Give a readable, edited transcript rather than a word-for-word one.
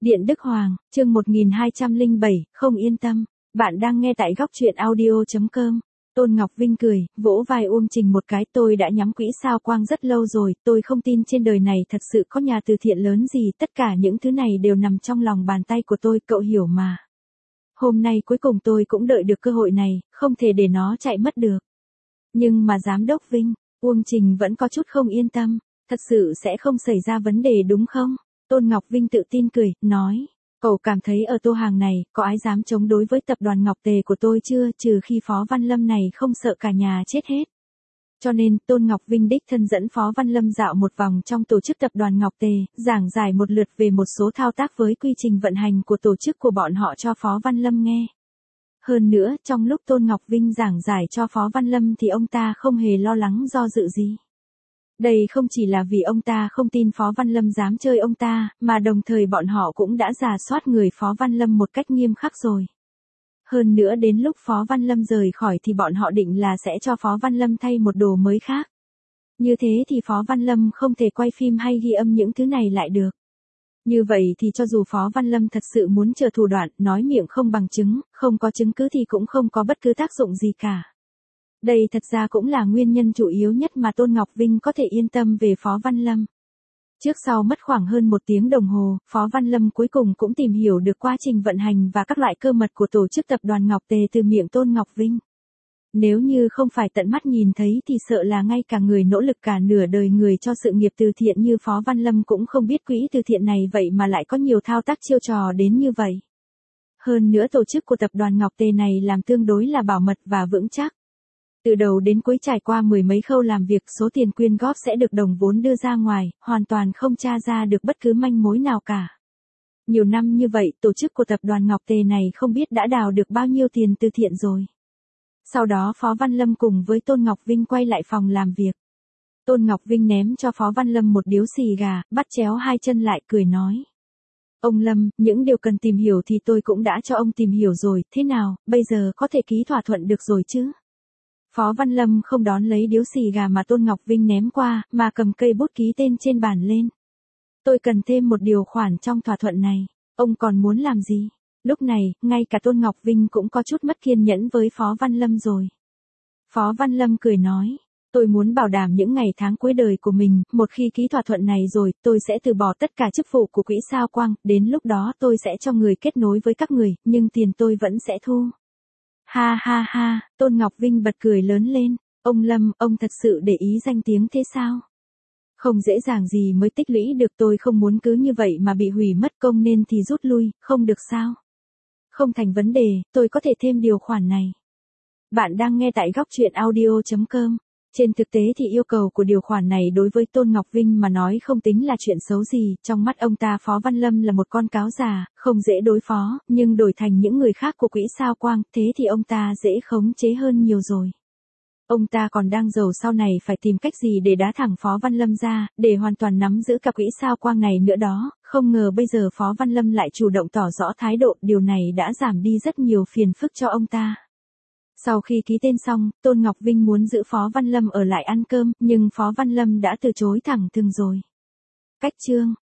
Điện Đức Hoàng, chương 1207, không yên tâm. Bạn đang nghe tại góc truyện audio.com. Tôn Ngọc Vinh cười, vỗ vai Uông Trình một cái, tôi đã nhắm quỹ sao quang rất lâu rồi, tôi không tin trên đời này thật sự có nhà từ thiện lớn gì, tất cả những thứ này đều nằm trong lòng bàn tay của tôi, cậu hiểu mà. Hôm nay cuối cùng tôi cũng đợi được cơ hội này, không thể để nó chạy mất được. Nhưng mà Giám đốc Vinh, Uông Trình vẫn có chút không yên tâm, thật sự sẽ không xảy ra vấn đề đúng không? Tôn Ngọc Vinh tự tin cười, nói, cậu cảm thấy ở Tô Hàng này, có ai dám chống đối với tập đoàn Ngọc Tề của tôi chưa, trừ khi Phó Văn Lâm này không sợ cả nhà chết hết. Cho nên, Tôn Ngọc Vinh đích thân dẫn Phó Văn Lâm dạo một vòng trong tổ chức tập đoàn Ngọc Tề, giảng giải một lượt về một số thao tác với quy trình vận hành của tổ chức của bọn họ cho Phó Văn Lâm nghe. Hơn nữa, trong lúc Tôn Ngọc Vinh giảng giải cho Phó Văn Lâm thì ông ta không hề lo lắng do dự gì. Đây không chỉ là vì ông ta không tin Phó Văn Lâm dám chơi ông ta, mà đồng thời bọn họ cũng đã rà soát người Phó Văn Lâm một cách nghiêm khắc rồi. Hơn nữa đến lúc Phó Văn Lâm rời khỏi thì bọn họ định là sẽ cho Phó Văn Lâm thay một đồ mới khác. Như thế thì Phó Văn Lâm không thể quay phim hay ghi âm những thứ này lại được. Như vậy thì cho dù Phó Văn Lâm thật sự muốn chờ thủ đoạn, nói miệng không bằng chứng, không có chứng cứ thì cũng không có bất cứ tác dụng gì cả. Đây thật ra cũng là nguyên nhân chủ yếu nhất mà Tôn Ngọc Vinh có thể yên tâm về Phó Văn Lâm. Trước sau mất khoảng hơn 1 tiếng đồng hồ, Phó Văn Lâm cuối cùng cũng tìm hiểu được quá trình vận hành và các loại cơ mật của tổ chức tập đoàn Ngọc Tề từ miệng Tôn Ngọc Vinh. Nếu như không phải tận mắt nhìn thấy thì sợ là ngay cả người nỗ lực cả nửa đời người cho sự nghiệp từ thiện như Phó Văn Lâm cũng không biết quỹ từ thiện này vậy mà lại có nhiều thao tác chiêu trò đến như vậy. Hơn nữa tổ chức của tập đoàn Ngọc Tề này làm tương đối là bảo mật và vững chắc. Từ đầu đến cuối trải qua 10 mấy khâu làm việc, số tiền quyên góp sẽ được đồng vốn đưa ra ngoài, hoàn toàn không tra ra được bất cứ manh mối nào cả. Nhiều năm như vậy, tổ chức của tập đoàn Ngọc Tề này không biết đã đào được bao nhiêu tiền từ thiện rồi. Sau đó Phó Văn Lâm cùng với Tôn Ngọc Vinh quay lại phòng làm việc. Tôn Ngọc Vinh ném cho Phó Văn Lâm một điếu xì gà, bắt chéo hai chân lại cười nói. Ông Lâm, những điều cần tìm hiểu thì tôi cũng đã cho ông tìm hiểu rồi, thế nào, bây giờ có thể ký thỏa thuận được rồi chứ? Phó Văn Lâm không đón lấy điếu xì gà mà Tôn Ngọc Vinh ném qua, mà cầm cây bút ký tên trên bàn lên. Tôi cần thêm một điều khoản trong thỏa thuận này. Ông còn muốn làm gì? Lúc này, ngay cả Tôn Ngọc Vinh cũng có chút mất kiên nhẫn với Phó Văn Lâm rồi. Phó Văn Lâm cười nói, tôi muốn bảo đảm những ngày tháng cuối đời của mình, một khi ký thỏa thuận này rồi, tôi sẽ từ bỏ tất cả chức vụ của quỹ sao quang, đến lúc đó tôi sẽ cho người kết nối với các người, nhưng tiền tôi vẫn sẽ thu. Ha ha ha, Tôn Ngọc Vinh bật cười lớn lên, ông Lâm, ông thật sự để ý danh tiếng thế sao? Không dễ dàng gì mới tích lũy được, tôi không muốn cứ như vậy mà bị hủy mất công nên thì rút lui, không được sao? Không thành vấn đề, tôi có thể thêm điều khoản này. Bạn đang nghe tại góc truyện audio.com. Trên thực tế thì yêu cầu của điều khoản này đối với Tôn Ngọc Vinh mà nói không tính là chuyện xấu gì, trong mắt ông ta Phó Văn Lâm là một con cáo già, không dễ đối phó, nhưng đổi thành những người khác của quỹ sao quang, thế thì ông ta dễ khống chế hơn nhiều rồi. Ông ta còn đang giàu sau này phải tìm cách gì để đá thẳng Phó Văn Lâm ra, để hoàn toàn nắm giữ cả quỹ sao quang này nữa đó, không ngờ bây giờ Phó Văn Lâm lại chủ động tỏ rõ thái độ, điều này đã giảm đi rất nhiều phiền phức cho ông ta. Sau khi ký tên xong, Tôn Ngọc Vinh muốn giữ Phó Văn Lâm ở lại ăn cơm, nhưng Phó Văn Lâm đã từ chối thẳng thừng rồi. Cách chương